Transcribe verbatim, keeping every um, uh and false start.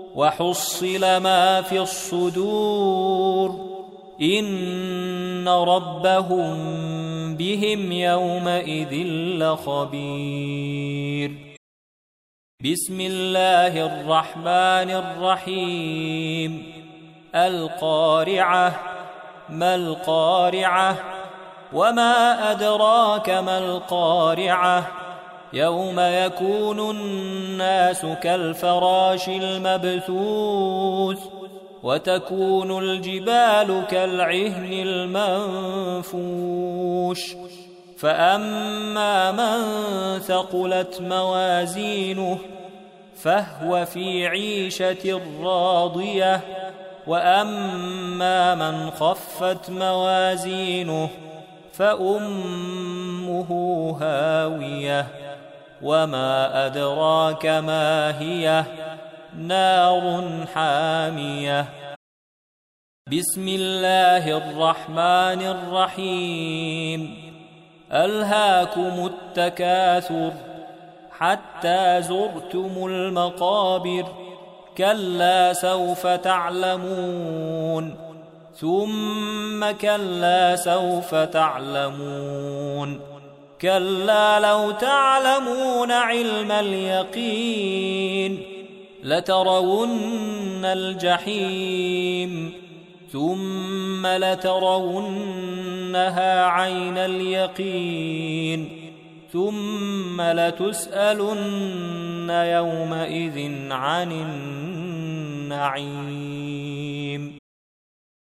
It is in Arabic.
وحصل ما في الصدور إن ربهم بهم يومئذ لخبير. بسم الله الرحمن الرحيم. القارعة. ما القارعة؟ وما أدراك ما القارعة؟ يوم يكون الناس كالفراش المبثوث وتكون الجبال كالعهن المنفوش فأما من ثقلت موازينه فهو في عيشة راضية وأما من خفت موازينه فأمه هاوية وما أدراك ما هي نار حامية. بسم الله الرحمن الرحيم. ألهاكم التكاثر حتى زرتم المقابر كلا سوف تعلمون ثم كلا سوف تعلمون كلا لو تعلمون علم اليقين لترون الجحيم ثم لترونها عين اليقين ثم لتسألن يومئذ عن النعيم.